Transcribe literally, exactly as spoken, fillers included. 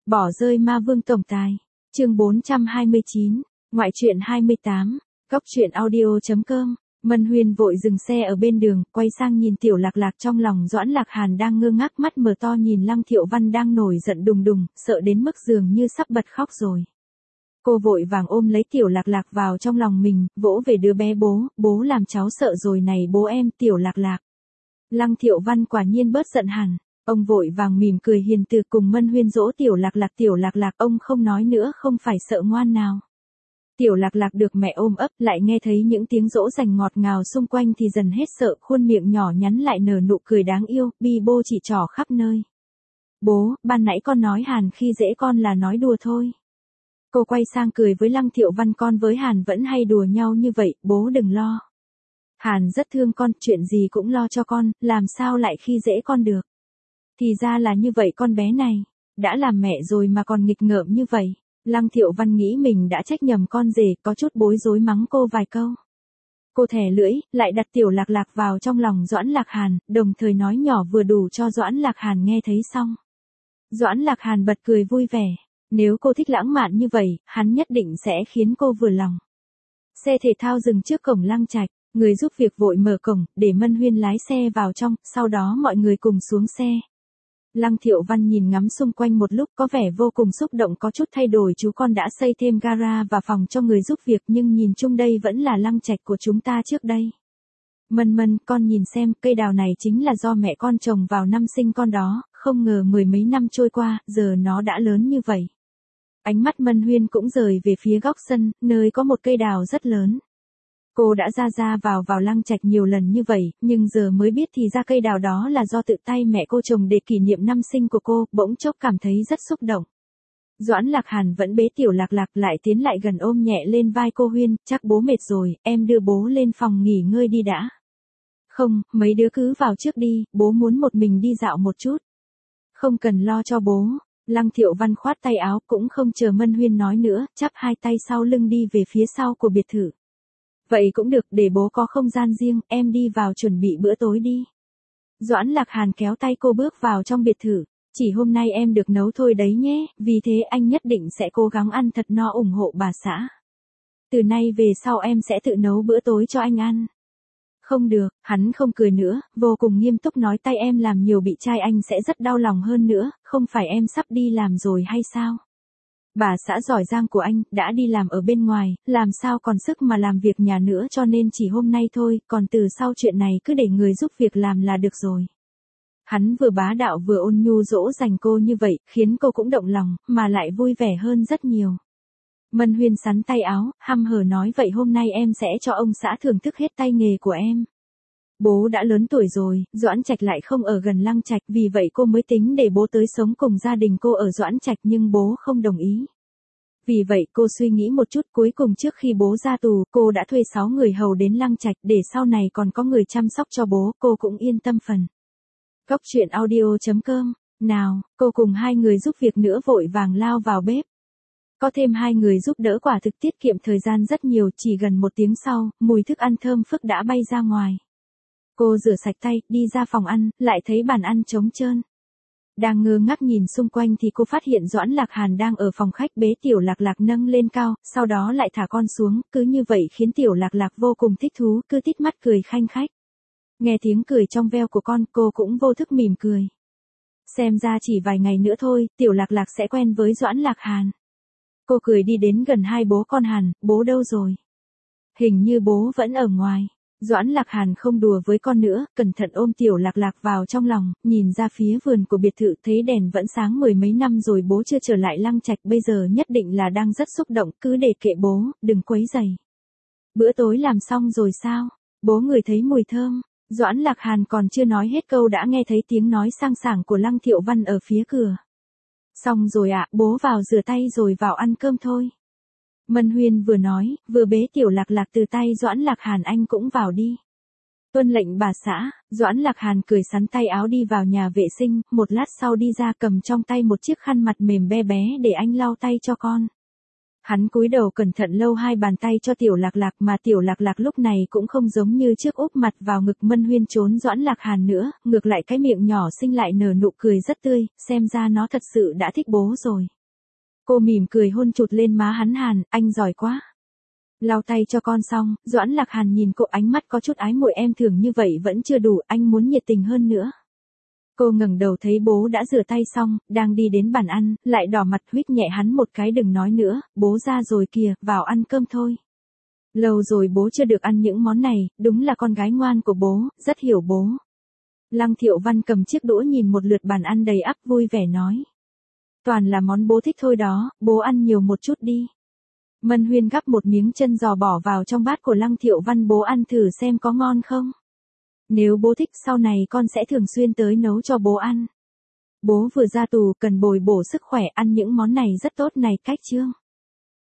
Bỏ rơi ma vương tổng tài. Chương bốn trăm hai mươi chín. Ngoại truyện hai mươi tám. Góc truyện audio.com. Mân Huyên vội dừng xe ở bên đường, quay sang nhìn Tiểu Lạc Lạc, trong lòng Doãn Lạc Hàn đang ngơ ngác, mắt mở to nhìn Lăng Thiệu Văn đang nổi giận đùng đùng, sợ đến mức dường như sắp bật khóc rồi. Cô vội vàng ôm lấy Tiểu Lạc Lạc vào trong lòng mình, vỗ về đứa bé. Bố, bố làm cháu sợ rồi này bố em. Tiểu Lạc Lạc. Lăng Thiệu Văn quả nhiên bớt giận hẳn. Ông vội vàng mỉm cười hiền từ cùng Mân Huyên dỗ Tiểu Lạc Lạc. Tiểu Lạc Lạc, ông không nói nữa, không phải sợ ngoan nào. Tiểu Lạc Lạc được mẹ ôm ấp, lại nghe thấy những tiếng dỗ dành ngọt ngào xung quanh thì dần hết sợ, khuôn miệng nhỏ nhắn lại nở nụ cười đáng yêu, bi bô chỉ trỏ khắp nơi. Bố, ban nãy con nói Hàn khi dễ con là nói đùa thôi. Cô quay sang cười với Lăng Thiệu Văn, con với Hàn vẫn hay đùa nhau như vậy, bố đừng lo. Hàn rất thương con, chuyện gì cũng lo cho con, làm sao lại khi dễ con được. Thì ra là như vậy con bé này, đã làm mẹ rồi mà còn nghịch ngợm như vậy. Lăng Thiệu Văn nghĩ mình đã trách nhầm con rể, có chút bối rối mắng cô vài câu. Cô thè lưỡi, lại đặt Tiểu Lạc Lạc vào trong lòng Doãn Lạc Hàn, đồng thời nói nhỏ vừa đủ cho Doãn Lạc Hàn nghe thấy xong. Doãn Lạc Hàn bật cười vui vẻ, nếu cô thích lãng mạn như vậy, hắn nhất định sẽ khiến cô vừa lòng. Xe thể thao dừng trước cổng Lăng Trạch, người giúp việc vội mở cổng, để Mân Huyên lái xe vào trong, sau đó mọi người cùng xuống xe. Lăng Thiệu Văn nhìn ngắm xung quanh một lúc, có vẻ vô cùng xúc động, có chút thay đổi. Chú con đã xây thêm gara và phòng cho người giúp việc, nhưng nhìn chung đây vẫn là Lăng Trạch của chúng ta trước đây. Mân Mân, con nhìn xem, cây đào này chính là do mẹ con trồng vào năm sinh con đó, không ngờ mười mấy năm trôi qua, giờ nó đã lớn như vậy. Ánh mắt Mân Huyên cũng rời về phía góc sân, nơi có một cây đào rất lớn. Cô đã ra ra vào vào Lăng Trạch nhiều lần như vậy, nhưng giờ mới biết thì ra cây đào đó là do tự tay mẹ cô trồng để kỷ niệm năm sinh của cô, bỗng chốc cảm thấy rất xúc động. Doãn Lạc Hàn vẫn bế Tiểu Lạc Lạc lại tiến lại gần ôm nhẹ lên vai cô. Huyên, chắc bố mệt rồi, em đưa bố lên phòng nghỉ ngơi đi đã. Không, mấy đứa cứ vào trước đi, bố muốn một mình đi dạo một chút. Không cần lo cho bố. Lăng Thiệu Văn khoát tay áo, cũng không chờ Mân Huyên nói nữa, chắp hai tay sau lưng đi về phía sau của biệt thự. Vậy cũng được, để bố có không gian riêng, em đi vào chuẩn bị bữa tối đi. Doãn Lạc Hàn kéo tay cô bước vào trong biệt thự. Chỉ hôm nay em được nấu thôi đấy nhé, vì thế anh nhất định sẽ cố gắng ăn thật no ủng hộ bà xã. Từ nay về sau em sẽ tự nấu bữa tối cho anh ăn. Không được, hắn không cười nữa, vô cùng nghiêm túc nói, tay em làm nhiều bị trai anh sẽ rất đau lòng hơn nữa, không phải em sắp đi làm rồi hay sao? Bà xã giỏi giang của anh, đã đi làm ở bên ngoài, làm sao còn sức mà làm việc nhà nữa, cho nên chỉ hôm nay thôi, còn từ sau chuyện này cứ để người giúp việc làm là được rồi. Hắn vừa bá đạo vừa ôn nhu dỗ dành cô như vậy, khiến cô cũng động lòng, mà lại vui vẻ hơn rất nhiều. Mân Huyên sắn tay áo, hăm hở nói, vậy hôm nay em sẽ cho ông xã thưởng thức hết tay nghề của em. Bố đã lớn tuổi rồi, Doãn Trạch lại không ở gần Lăng Trạch, vì vậy cô mới tính để bố tới sống cùng gia đình cô ở Doãn Trạch, nhưng bố không đồng ý. Vì vậy cô suy nghĩ một chút, cuối cùng trước khi bố ra tù, cô đã thuê sáu người hầu đến Lăng Trạch, để sau này còn có người chăm sóc cho bố, cô cũng yên tâm phần. Góc truyện audio.com. Nào, cô cùng hai người giúp việc nữa vội vàng lao vào bếp. Có thêm hai người giúp đỡ quả thực tiết kiệm thời gian rất nhiều, chỉ gần một tiếng sau, mùi thức ăn thơm phức đã bay ra ngoài. Cô rửa sạch tay, đi ra phòng ăn, lại thấy bàn ăn trống trơn. Đang ngơ ngác nhìn xung quanh thì cô phát hiện Doãn Lạc Hàn đang ở phòng khách bế Tiểu Lạc Lạc nâng lên cao, sau đó lại thả con xuống, cứ như vậy khiến Tiểu Lạc Lạc vô cùng thích thú, cứ tít mắt cười khanh khách. Nghe tiếng cười trong veo của con, cô cũng vô thức mỉm cười. Xem ra chỉ vài ngày nữa thôi, Tiểu Lạc Lạc sẽ quen với Doãn Lạc Hàn. Cô cười đi đến gần hai bố con Hàn, bố đâu rồi? Hình như bố vẫn ở ngoài. Doãn Lạc Hàn không đùa với con nữa, cẩn thận ôm Tiểu Lạc Lạc vào trong lòng, nhìn ra phía vườn của biệt thự thấy đèn vẫn sáng, mười mấy năm rồi bố chưa trở lại Lăng Trạch, bây giờ nhất định là đang rất xúc động, cứ để kệ bố, đừng quấy rầy. Bữa tối làm xong rồi sao? Bố ngửi thấy mùi thơm. Doãn Lạc Hàn còn chưa nói hết câu đã nghe thấy tiếng nói sang sảng của Lăng Thiệu Văn ở phía cửa. Xong rồi ạ, bố vào rửa tay rồi vào ăn cơm thôi. Mân Huyên vừa nói, vừa bế Tiểu Lạc Lạc từ tay Doãn Lạc Hàn, anh cũng vào đi. Tuân lệnh bà xã. Doãn Lạc Hàn cười sắn tay áo đi vào nhà vệ sinh, một lát sau đi ra cầm trong tay một chiếc khăn mặt mềm be bé để anh lau tay cho con. Hắn cúi đầu cẩn thận lau hai bàn tay cho Tiểu Lạc Lạc, mà Tiểu Lạc Lạc lúc này cũng không giống như trước úp mặt vào ngực Mân Huyên trốn Doãn Lạc Hàn nữa, ngược lại cái miệng nhỏ xinh lại nở nụ cười rất tươi, xem ra nó thật sự đã thích bố rồi. Cô mỉm cười hôn chụt lên má hắn Hàn, anh giỏi quá. Lau tay cho con xong, Doãn Lạc Hàn nhìn cô ánh mắt có chút ái muội, em thường như vậy vẫn chưa đủ, anh muốn nhiệt tình hơn nữa. Cô ngẩng đầu thấy bố đã rửa tay xong, đang đi đến bàn ăn, lại đỏ mặt huýt nhẹ hắn một cái, đừng nói nữa, bố ra rồi kìa, vào ăn cơm thôi. Lâu rồi bố chưa được ăn những món này, đúng là con gái ngoan của bố, rất hiểu bố. Lăng Thiệu Văn cầm chiếc đũa nhìn một lượt bàn ăn đầy ắp vui vẻ nói. Toàn là món bố thích thôi đó, bố ăn nhiều một chút đi. Mân Huyên gắp một miếng chân giò bỏ vào trong bát của Lăng Thiệu Văn, bố ăn thử xem có ngon không. Nếu bố thích sau này con sẽ thường xuyên tới nấu cho bố ăn. Bố vừa ra tù cần bồi bổ sức khỏe, ăn những món này rất tốt này, cách chương.